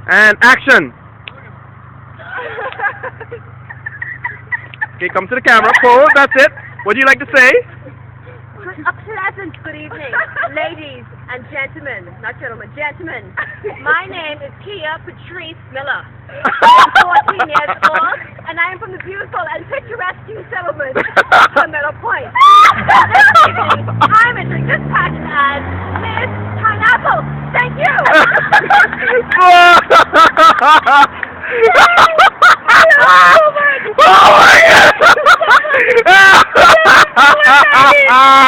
And action. Okay, come to the camera. Pose. That's it. What do you like to say? A pleasant good evening, ladies and gentlemen. Not gentlemen, gentlemen. My name is Kia Patrice Miller. I'm 14 years old, and I am from the beautiful and picturesque New Settlement from Meadow Point. This evening, I'm entering this pageant as Miss Pineapple. Thank you. Oh my God!